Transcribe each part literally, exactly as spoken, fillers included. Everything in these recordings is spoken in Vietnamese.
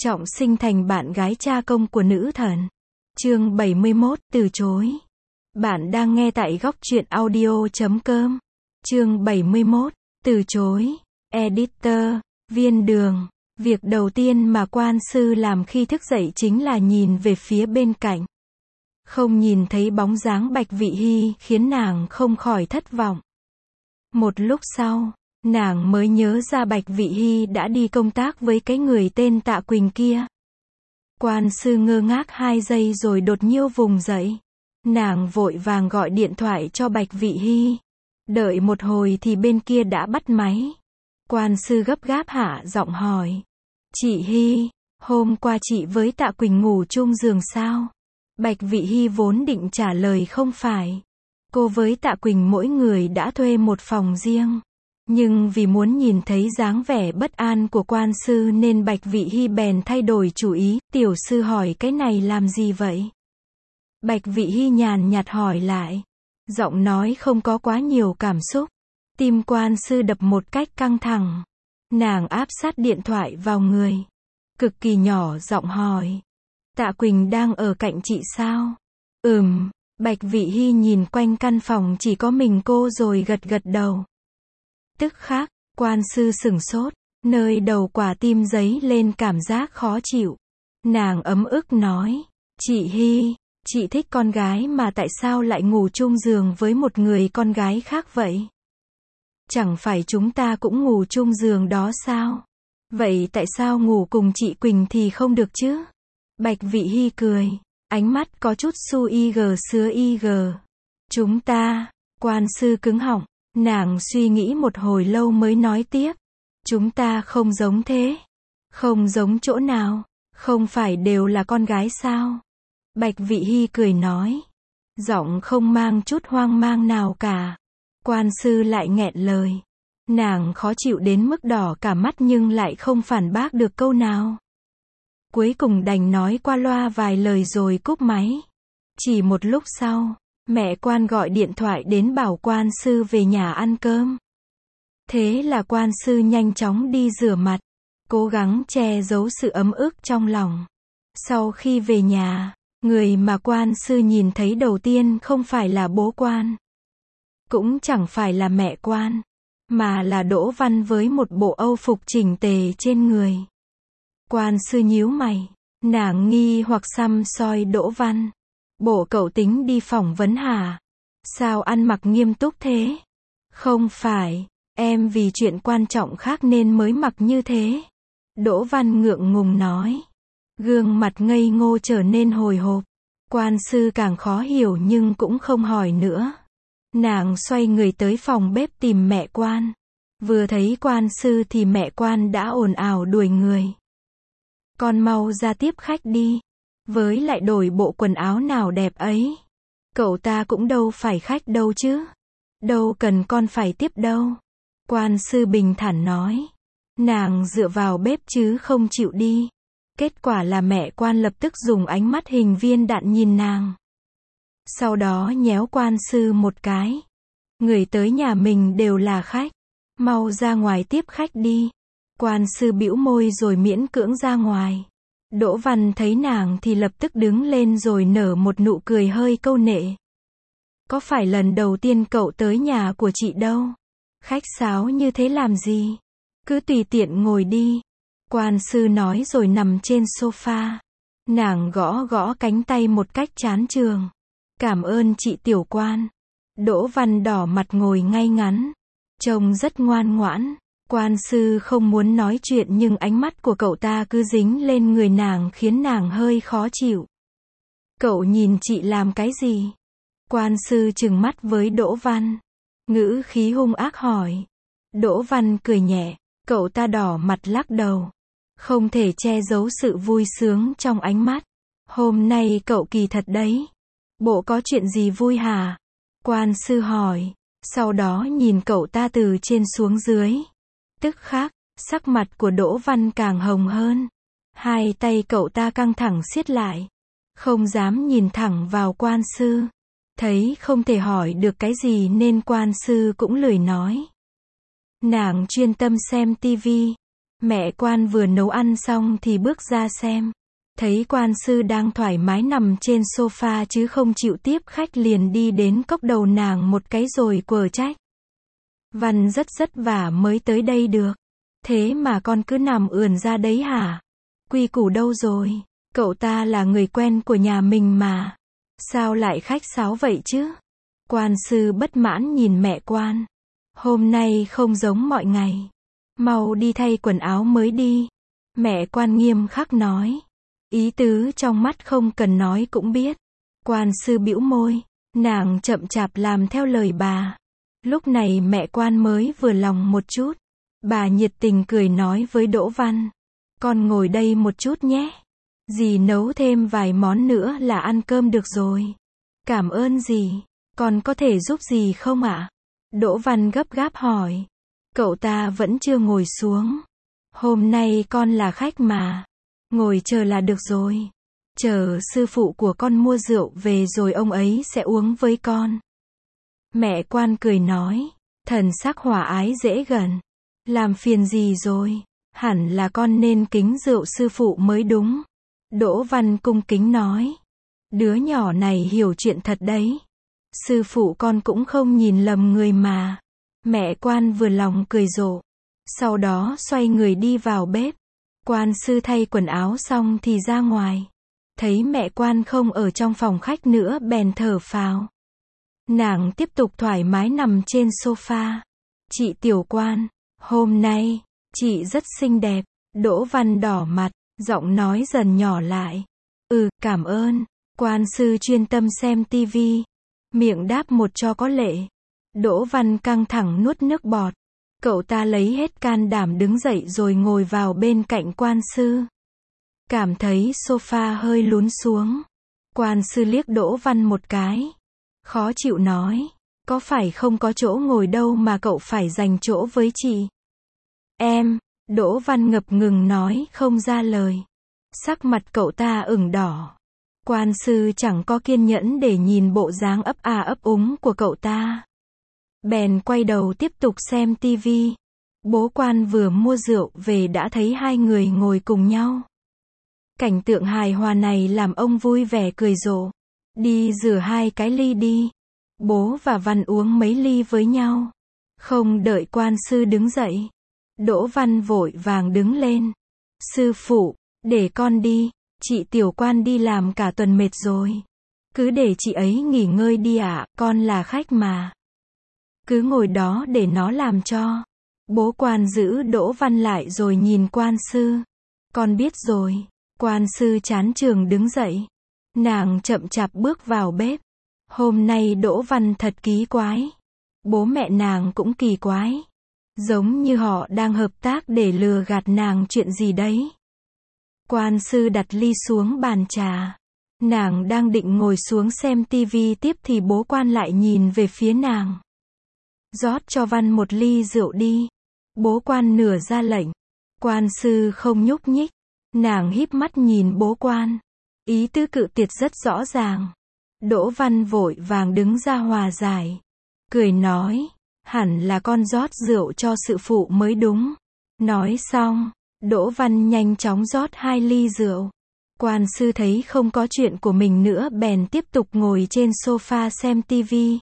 trọng sinh thành bạn gái cha công của nữ thần. Chương bảy mươi mốt, từ chối. Bạn đang nghe tại góc truyện audio chấm com. Chương bảy mươi mốt, từ chối. Editor, Viên Đường. Việc đầu tiên mà quan sư làm khi thức dậy chính là nhìn về phía bên cạnh. Không nhìn thấy bóng dáng Bạch Vị Hy khiến nàng không khỏi thất vọng. Một lúc sau, nàng mới nhớ ra Bạch Vị Hy đã đi công tác với cái người tên Tạ Quỳnh kia. Quan sư ngơ ngác hai giây rồi đột nhiên vùng dậy. Nàng vội vàng gọi điện thoại cho Bạch Vị Hy. Đợi một hồi thì bên kia đã bắt máy. Quan sư gấp gáp hạ giọng hỏi. Chị Hy, hôm qua chị với Tạ Quỳnh ngủ chung giường sao? Bạch Vị Hy vốn định trả lời không phải. Cô với Tạ Quỳnh mỗi người đã thuê một phòng riêng. Nhưng vì muốn nhìn thấy dáng vẻ bất an của quan sư nên Bạch Vị Hy bèn thay đổi chủ ý. Tiểu sư hỏi cái này làm gì vậy? Bạch Vị Hy nhàn nhạt hỏi lại. Giọng nói không có quá nhiều cảm xúc. Tim quan sư đập một cách căng thẳng. Nàng áp sát điện thoại vào người. Cực kỳ nhỏ giọng hỏi. Tạ Quỳnh đang ở cạnh chị sao? Ừm. Bạch Vị Hy nhìn quanh căn phòng chỉ có mình cô rồi gật gật đầu. Tức khắc, quan sư sửng sốt. Nơi đầu quả tim dấy lên cảm giác khó chịu. Nàng ấm ức nói. Chị Hy, chị thích con gái mà tại sao lại ngủ chung giường với một người con gái khác vậy? Chẳng phải chúng ta cũng ngủ chung giường đó sao? Vậy tại sao ngủ cùng chị Quỳnh thì không được chứ? Bạch Vị Hy cười. Ánh mắt có chút su y gờ sứa y gờ. Chúng ta, quan sư cứng họng. Nàng suy nghĩ một hồi lâu mới nói tiếp. Chúng ta không giống thế. Không giống chỗ nào? Không phải đều là con gái sao? Bạch Vị Hy cười nói. Giọng không mang chút hoang mang nào cả. Quan sư lại nghẹn lời. Nàng khó chịu đến mức đỏ cả mắt nhưng lại không phản bác được câu nào. Cuối cùng đành nói qua loa vài lời rồi cúp máy. Chỉ một lúc sau, mẹ quan gọi điện thoại đến bảo quan sư về nhà ăn cơm. Thế là quan sư nhanh chóng đi rửa mặt, cố gắng che giấu sự ấm ức trong lòng. Sau khi về nhà, người mà quan sư nhìn thấy đầu tiên không phải là bố quan. Cũng chẳng phải là mẹ quan, mà là Đỗ Văn với một bộ âu phục chỉnh tề trên người. Quan sư nhíu mày, nàng nghi hoặc săm soi Đỗ Văn. Bộ cậu tính đi phỏng vấn hả? Sao ăn mặc nghiêm túc thế? Không phải, em vì chuyện quan trọng khác nên mới mặc như thế. Đỗ Văn ngượng ngùng nói. Gương mặt ngây ngô trở nên hồi hộp. Quan sư càng khó hiểu nhưng cũng không hỏi nữa. Nàng xoay người tới phòng bếp tìm mẹ quan. Vừa thấy quan sư thì mẹ quan đã ồn ào đuổi người. Con mau ra tiếp khách đi. Với lại đổi bộ quần áo nào đẹp ấy. Cậu ta cũng đâu phải khách đâu chứ. Đâu cần con phải tiếp đâu. Quan sư bình thản nói. Nàng dựa vào bếp chứ không chịu đi. Kết quả là mẹ quan lập tức dùng ánh mắt hình viên đạn nhìn nàng. Sau đó nhéo quan sư một cái. Người tới nhà mình đều là khách. Mau ra ngoài tiếp khách đi. Quan sư bĩu môi rồi miễn cưỡng ra ngoài. Đỗ Văn thấy nàng thì lập tức đứng lên rồi nở một nụ cười hơi câu nệ. Có phải lần đầu tiên cậu tới nhà của chị đâu? Khách sáo như thế làm gì? Cứ tùy tiện ngồi đi. Quan sư nói rồi nằm trên sofa. Nàng gõ gõ cánh tay một cách chán chường. Cảm ơn chị tiểu quan. Đỗ Văn đỏ mặt ngồi ngay ngắn. Trông rất ngoan ngoãn. Quan sư không muốn nói chuyện nhưng ánh mắt của cậu ta cứ dính lên người nàng khiến nàng hơi khó chịu. Cậu nhìn chị làm cái gì? Quan sư trừng mắt với Đỗ Văn. Ngữ khí hung ác hỏi. Đỗ Văn cười nhẹ. Cậu ta đỏ mặt lắc đầu. Không thể che giấu sự vui sướng trong ánh mắt. Hôm nay cậu kỳ thật đấy. Bộ có chuyện gì vui hả? Quan sư hỏi. Sau đó nhìn cậu ta từ trên xuống dưới. Tức khắc, sắc mặt của Đỗ Văn càng hồng hơn. Hai tay cậu ta căng thẳng siết lại. Không dám nhìn thẳng vào quan sư. Thấy không thể hỏi được cái gì nên quan sư cũng lười nói. Nàng chuyên tâm xem tivi. Mẹ quan vừa nấu ăn xong thì bước ra xem. Thấy quan sư đang thoải mái nằm trên sofa chứ không chịu tiếp khách, liền đi đến cốc đầu nàng một cái rồi quở trách. Văn rất vất vả mới tới đây được. Thế mà con cứ nằm ườn ra đấy hả? Quy củ đâu rồi? Cậu ta là người quen của nhà mình mà. Sao lại khách sáo vậy chứ? Quan sư bất mãn nhìn mẹ quan. Hôm nay không giống mọi ngày. Mau đi thay quần áo mới đi. Mẹ quan nghiêm khắc nói. Ý tứ trong mắt không cần nói cũng biết. Quan sư bĩu môi. Nàng chậm chạp làm theo lời bà. Lúc này mẹ quan mới vừa lòng một chút. Bà nhiệt tình cười nói với Đỗ Văn. Con ngồi đây một chút nhé. Dì nấu thêm vài món nữa là ăn cơm được rồi. Cảm ơn dì. Con có thể giúp dì không ạ? Đỗ Văn gấp gáp hỏi. Cậu ta vẫn chưa ngồi xuống. Hôm nay con là khách mà. Ngồi chờ là được rồi. Chờ sư phụ của con mua rượu về rồi ông ấy sẽ uống với con. Mẹ quan cười nói. Thần sắc hòa ái dễ gần. Làm phiền gì rồi? Hẳn là con nên kính rượu sư phụ mới đúng. Đỗ Văn cung kính nói. Đứa nhỏ này hiểu chuyện thật đấy. Sư phụ con cũng không nhìn lầm người mà. Mẹ quan vừa lòng cười rộ. Sau đó xoay người đi vào bếp. Quan sư thay quần áo xong thì ra ngoài. Thấy mẹ quan không ở trong phòng khách nữa bèn thở phào. Nàng tiếp tục thoải mái nằm trên sofa. Chị tiểu quan, hôm nay, chị rất xinh đẹp. Đỗ Văn đỏ mặt, giọng nói dần nhỏ lại. Ừ, cảm ơn. Quan sư chuyên tâm xem tivi. Miệng đáp một cho có lệ. Đỗ Văn căng thẳng nuốt nước bọt. Cậu ta lấy hết can đảm đứng dậy rồi ngồi vào bên cạnh quan sư. Cảm thấy sofa hơi lún xuống. Quan sư liếc Đỗ Văn một cái. Khó chịu nói. Có phải không có chỗ ngồi đâu mà cậu phải dành chỗ với chị? Em, Đỗ Văn ngập ngừng nói không ra lời. Sắc mặt cậu ta ửng đỏ. Quan sư chẳng có kiên nhẫn để nhìn bộ dáng ấp a ấp úng của cậu ta. Bèn quay đầu tiếp tục xem tivi. Bố quan vừa mua rượu về đã thấy hai người ngồi cùng nhau. Cảnh tượng hài hòa này làm ông vui vẻ cười rộ. Đi rửa hai cái ly đi. Bố và Văn uống mấy ly với nhau. Không đợi quan sư đứng dậy. Đỗ Văn vội vàng đứng lên. Sư phụ, để con đi. Chị tiểu quan đi làm cả tuần mệt rồi. Cứ để chị ấy nghỉ ngơi đi ạ, con là khách mà. Cứ ngồi đó để nó làm cho. Bố quan giữ Đỗ Văn lại rồi nhìn quan sư. Con biết rồi. Quan sư chán trường đứng dậy. Nàng chậm chạp bước vào bếp. Hôm nay Đỗ Văn thật kỳ quái. Bố mẹ nàng cũng kỳ quái. Giống như họ đang hợp tác để lừa gạt nàng chuyện gì đấy. Quan sư đặt ly xuống bàn trà. Nàng đang định ngồi xuống xem tivi tiếp thì bố quan lại nhìn về phía nàng. Rót cho Văn một ly rượu đi. Bố quan nửa ra lệnh. Quan sư không nhúc nhích. Nàng híp mắt nhìn bố quan. Ý tứ cự tuyệt rất rõ ràng. Đỗ Văn vội vàng đứng ra hòa giải. Cười nói. Hẳn là con rót rượu cho sư phụ mới đúng. Nói xong. Đỗ Văn nhanh chóng rót hai ly rượu. Quan sư thấy không có chuyện của mình nữa bèn tiếp tục ngồi trên sofa xem tivi.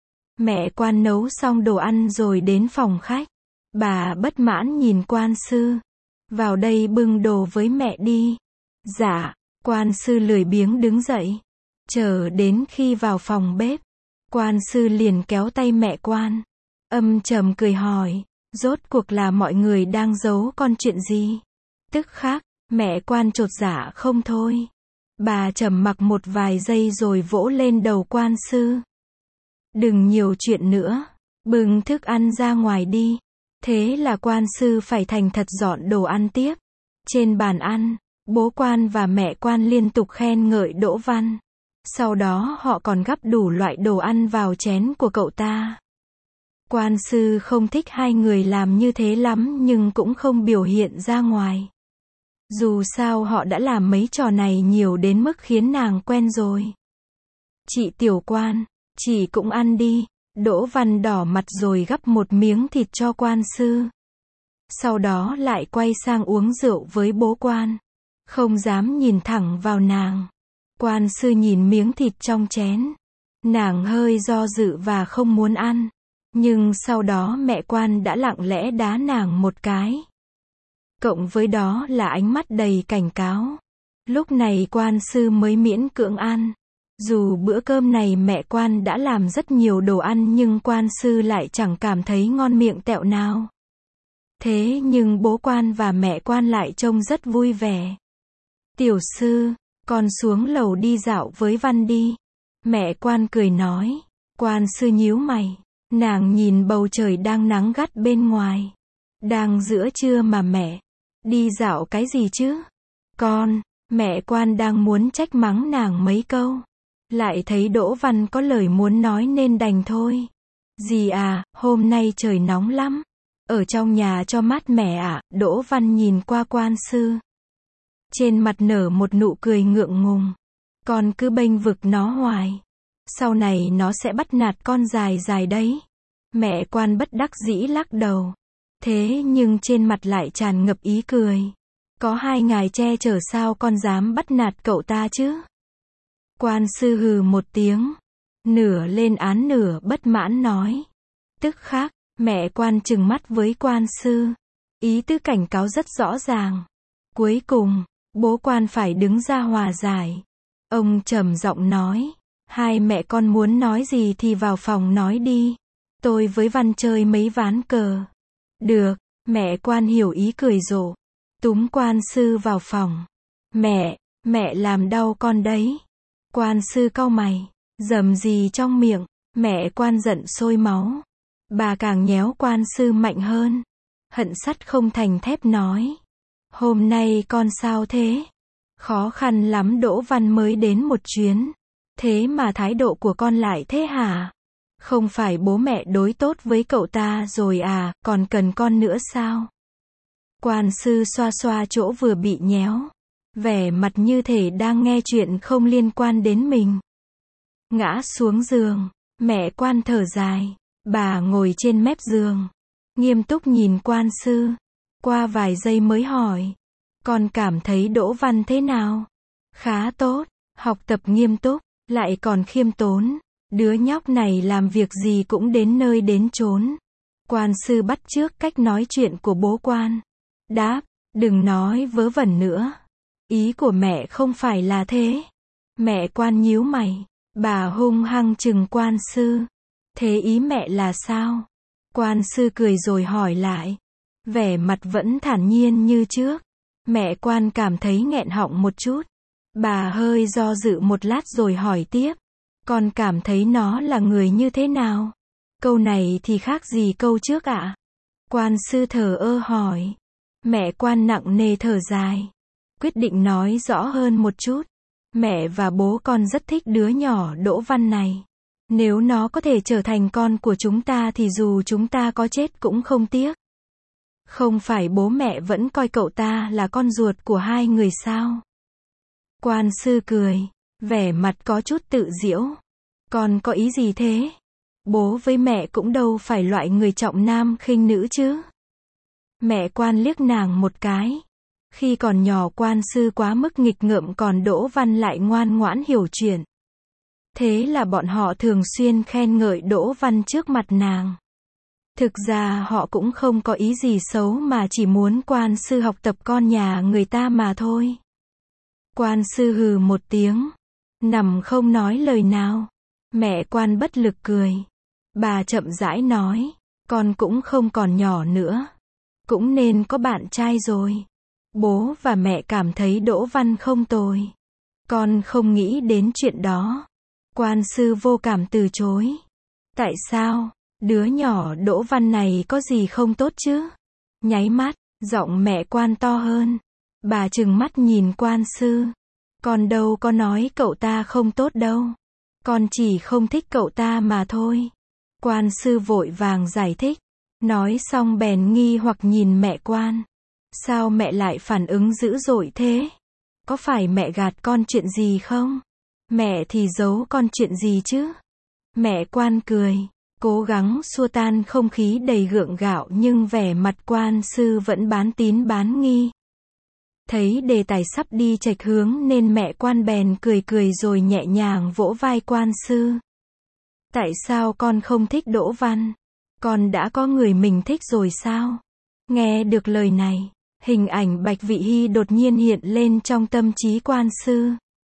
Mẹ quan nấu xong đồ ăn rồi đến phòng khách. Bà bất mãn nhìn quan sư. Vào đây bưng đồ với mẹ đi. Dạ, quan sư lười biếng đứng dậy. Chờ đến khi vào phòng bếp. Quan sư liền kéo tay mẹ quan. Âm trầm cười hỏi. Rốt cuộc là mọi người đang giấu con chuyện gì? Tức khắc, mẹ quan chột dạ không thôi. Bà trầm mặc một vài giây rồi vỗ lên đầu quan sư. Đừng nhiều chuyện nữa. Bưng thức ăn ra ngoài đi. Thế là quan sư phải thành thật dọn đồ ăn tiếp. Trên bàn ăn, bố quan và mẹ quan liên tục khen ngợi Đỗ Văn. Sau đó họ còn gắp đủ loại đồ ăn vào chén của cậu ta. Quan sư không thích hai người làm như thế lắm nhưng cũng không biểu hiện ra ngoài. Dù sao họ đã làm mấy trò này nhiều đến mức khiến nàng quen rồi. Chị tiểu quan, chị cũng ăn đi. Đỗ Văn đỏ mặt rồi gắp một miếng thịt cho quan sư. Sau đó lại quay sang uống rượu với bố quan. Không dám nhìn thẳng vào nàng. Quan sư nhìn miếng thịt trong chén. Nàng hơi do dự và không muốn ăn. Nhưng sau đó mẹ quan đã lặng lẽ đá nàng một cái. Cộng với đó là ánh mắt đầy cảnh cáo. Lúc này quan sư mới miễn cưỡng ăn. Dù bữa cơm này mẹ quan đã làm rất nhiều đồ ăn nhưng quan sư lại chẳng cảm thấy ngon miệng tẹo nào. Thế nhưng bố quan và mẹ quan lại trông rất vui vẻ. Tiểu sư, con xuống lầu đi dạo với Văn đi. Mẹ quan cười nói. Quan sư nhíu mày. Nàng nhìn bầu trời đang nắng gắt bên ngoài. Đang giữa trưa mà mẹ. Đi dạo cái gì chứ? Con, mẹ quan đang muốn trách mắng nàng mấy câu. Lại thấy Đỗ Văn có lời muốn nói nên đành thôi. Dì à, hôm nay trời nóng lắm. Ở trong nhà cho mát mẻ ạ. Đỗ Văn nhìn qua quan sư. Trên mặt nở một nụ cười ngượng ngùng. Con cứ bênh vực nó hoài. Sau này nó sẽ bắt nạt con dài dài đấy. Mẹ quan bất đắc dĩ lắc đầu. Thế nhưng trên mặt lại tràn ngập ý cười. Có hai ngài che chở sao con dám bắt nạt cậu ta chứ? Quan sư hừ một tiếng. Nửa lên án nửa bất mãn nói. Tức khắc, mẹ quan trừng mắt với quan sư. Ý tứ cảnh cáo rất rõ ràng. Cuối cùng, bố quan phải đứng ra hòa giải. Ông trầm giọng nói. Hai mẹ con muốn nói gì thì vào phòng nói đi. Tôi với Văn chơi mấy ván cờ. Được, mẹ quan hiểu ý cười rộ. Túm quan sư vào phòng. Mẹ, mẹ làm đau con đấy. Quan sư cau mày. Dầm gì trong miệng. Mẹ quan giận sôi máu. Bà càng nhéo quan sư mạnh hơn. Hận sắt không thành thép nói. Hôm nay con sao thế? Khó khăn lắm Đỗ Văn mới đến một chuyến. Thế mà thái độ của con lại thế hả? Không phải bố mẹ đối tốt với cậu ta rồi à, còn cần con nữa sao? Quan sư xoa xoa chỗ vừa bị nhéo. Vẻ mặt như thể đang nghe chuyện không liên quan đến mình. Ngã xuống giường. Mẹ quan thở dài. Bà ngồi trên mép giường. Nghiêm túc nhìn quan sư. Qua vài giây mới hỏi. Con cảm thấy Đỗ Văn thế nào? Khá tốt. Học tập nghiêm túc. Lại còn khiêm tốn. Đứa nhóc này làm việc gì cũng đến nơi đến chốn. Quan sư bắt chước cách nói chuyện của bố quan. Đáp, đừng nói vớ vẩn nữa. Ý của mẹ không phải là thế. Mẹ quan nhíu mày. Bà hung hăng trừng quan sư. Thế ý mẹ là sao? Quan sư cười rồi hỏi lại. Vẻ mặt vẫn thản nhiên như trước. Mẹ quan cảm thấy nghẹn họng một chút. Bà hơi do dự một lát rồi hỏi tiếp. Con cảm thấy nó là người như thế nào? Câu này thì khác gì câu trước ạ? Quan sư thờ ơ hỏi. Mẹ quan nặng nề thở dài. Quyết định nói rõ hơn một chút. Mẹ và bố con rất thích đứa nhỏ Đỗ Văn này. Nếu nó có thể trở thành con của chúng ta thì dù chúng ta có chết cũng không tiếc. Không phải bố mẹ vẫn coi cậu ta là con ruột của hai người sao? Quan sư cười. Vẻ mặt có chút tự giễu. Con có ý gì thế? Bố với mẹ cũng đâu phải loại người trọng nam khinh nữ chứ. Mẹ quan liếc nàng một cái. Khi còn nhỏ quan sư quá mức nghịch ngợm còn Đỗ Văn lại ngoan ngoãn hiểu chuyện. Thế là bọn họ thường xuyên khen ngợi Đỗ Văn trước mặt nàng. Thực ra họ cũng không có ý gì xấu mà chỉ muốn quan sư học tập con nhà người ta mà thôi. Quan sư hừ một tiếng. Nằm không nói lời nào. Mẹ quan bất lực cười. Bà chậm rãi nói. Con cũng không còn nhỏ nữa. Cũng nên có bạn trai rồi. Bố và mẹ cảm thấy Đỗ Văn không tồi. Con không nghĩ đến chuyện đó. Quan sư vô cảm từ chối. Tại sao? Đứa nhỏ Đỗ Văn này có gì không tốt chứ? Nháy mắt, giọng mẹ quan to hơn. Bà trừng mắt nhìn quan sư. Con đâu có nói cậu ta không tốt đâu. Con chỉ không thích cậu ta mà thôi. Quan sư vội vàng giải thích. Nói xong bèn nghi hoặc nhìn mẹ quan. Sao mẹ lại phản ứng dữ dội thế? Có phải mẹ gạt con chuyện gì không? Mẹ thì giấu con chuyện gì chứ? Mẹ quan cười. cố gắng xua tan không khí đầy gượng gạo nhưng vẻ mặt quan sư vẫn bán tín bán nghi. Thấy đề tài sắp đi chệch hướng nên mẹ quan bèn cười cười rồi nhẹ nhàng vỗ vai quan sư. Tại sao con không thích Đỗ Văn? Con đã có người mình thích rồi sao? Nghe được lời này, hình ảnh Bạch Vị Hy đột nhiên hiện lên trong tâm trí quan sư.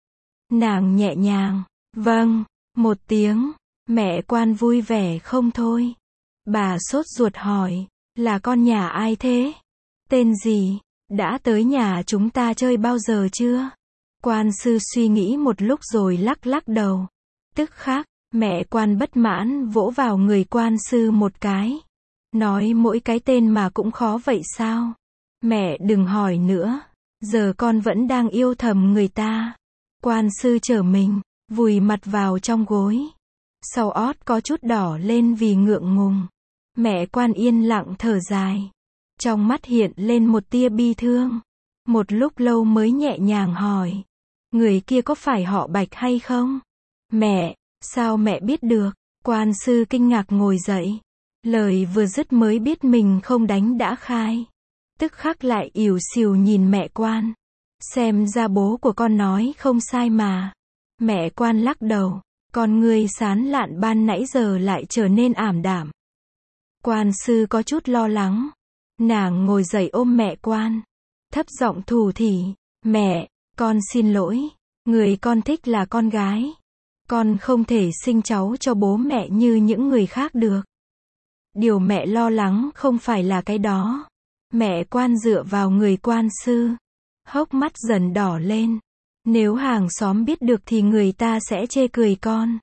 Nàng nhẹ nhàng, vâng, một tiếng, mẹ quan vui vẻ không thôi. Bà sốt ruột hỏi, là con nhà ai thế? Tên gì? Đã tới nhà chúng ta chơi bao giờ chưa? Quan sư suy nghĩ một lúc rồi lắc lắc đầu. Tức khắc, mẹ quan bất mãn vỗ vào người quan sư một cái. Nói mỗi cái tên mà cũng khó vậy sao? Mẹ đừng hỏi nữa, giờ con vẫn đang yêu thầm người ta. Quan sư trở mình, vùi mặt vào trong gối. Sau ót có chút đỏ lên vì ngượng ngùng. Mẹ quan yên lặng thở dài. Trong mắt hiện lên một tia bi thương. Một lúc lâu mới nhẹ nhàng hỏi. Người kia có phải họ Bạch hay không? Mẹ, sao mẹ biết được? Quan sư kinh ngạc ngồi dậy. Lời vừa dứt mới biết mình không đánh đã khai. Tức khắc lại ỉu xìu nhìn mẹ quan. Xem ra bố của con nói không sai mà. Mẹ quan lắc đầu. Con người sán lạn ban nãy giờ lại trở nên ảm đạm. Quan sư có chút lo lắng. Nàng ngồi dậy ôm mẹ quan. Thấp giọng thủ thỉ. Mẹ, con xin lỗi. Người con thích là con gái. Con không thể sinh cháu cho bố mẹ như những người khác được. Điều mẹ lo lắng không phải là cái đó. Mẹ quan dựa vào người quan sư. Hốc mắt dần đỏ lên. Nếu hàng xóm biết được thì người ta sẽ chê cười con.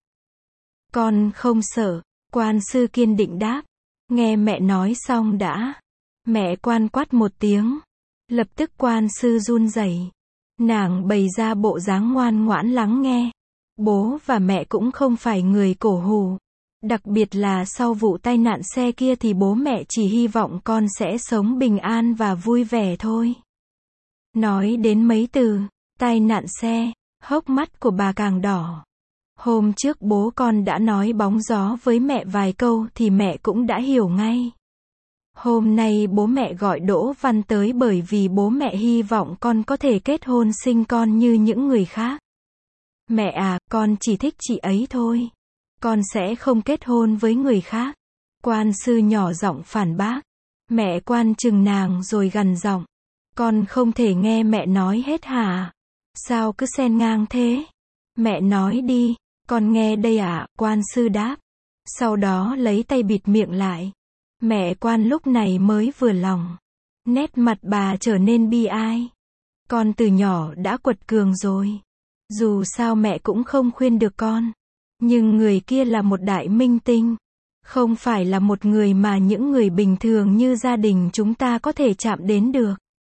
Con không sợ. Quan sư kiên định đáp. Nghe mẹ nói xong đã. Mẹ quan quát một tiếng. Lập tức quan sư run rẩy. Nàng bày ra bộ dáng ngoan ngoãn lắng nghe. Bố và mẹ cũng không phải người cổ hủ. Đặc biệt là sau vụ tai nạn xe kia thì bố mẹ chỉ hy vọng con sẽ sống bình an và vui vẻ thôi. Nói đến mấy từ, tai nạn xe, hốc mắt của bà càng đỏ. Hôm trước bố con đã nói bóng gió với mẹ vài câu thì mẹ cũng đã hiểu ngay. Hôm nay bố mẹ gọi Đỗ Văn tới bởi vì bố mẹ hy vọng con có thể kết hôn sinh con như những người khác. Mẹ à, con chỉ thích chị ấy thôi. Con sẽ không kết hôn với người khác. Quan sư nhỏ giọng phản bác. Mẹ quan chừng nàng rồi gằn giọng. Con không thể nghe mẹ nói hết hả? Sao cứ xen ngang thế? Mẹ nói đi, con nghe đây ạ, quan sư đáp. Sau đó lấy tay bịt miệng lại. Mẹ quan lúc này mới vừa lòng. Nét mặt bà trở nên bi ai. Con từ nhỏ đã quật cường rồi. Dù sao mẹ cũng không khuyên được con. Nhưng người kia là một đại minh tinh. Không phải là một người mà những người bình thường như gia đình chúng ta có thể chạm đến được.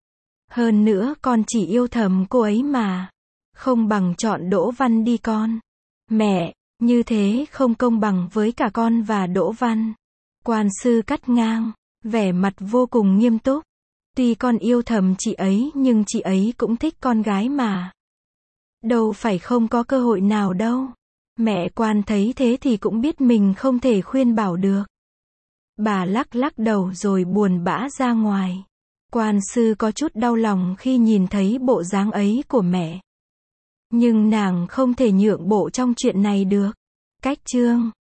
Hơn nữa con chỉ yêu thầm cô ấy mà. Không bằng chọn Đỗ Văn đi con. Mẹ, như thế không công bằng với cả con và Đỗ Văn. Quan sư cắt ngang, vẻ mặt vô cùng nghiêm túc. Tuy con yêu thầm chị ấy nhưng chị ấy cũng thích con gái mà. Đâu phải không có cơ hội nào đâu. Mẹ quan thấy thế thì cũng biết mình không thể khuyên bảo được. Bà lắc lắc đầu rồi buồn bã ra ngoài. Quan sư có chút đau lòng khi nhìn thấy bộ dáng ấy của mẹ. Nhưng nàng không thể nhượng bộ trong chuyện này được. Cách chương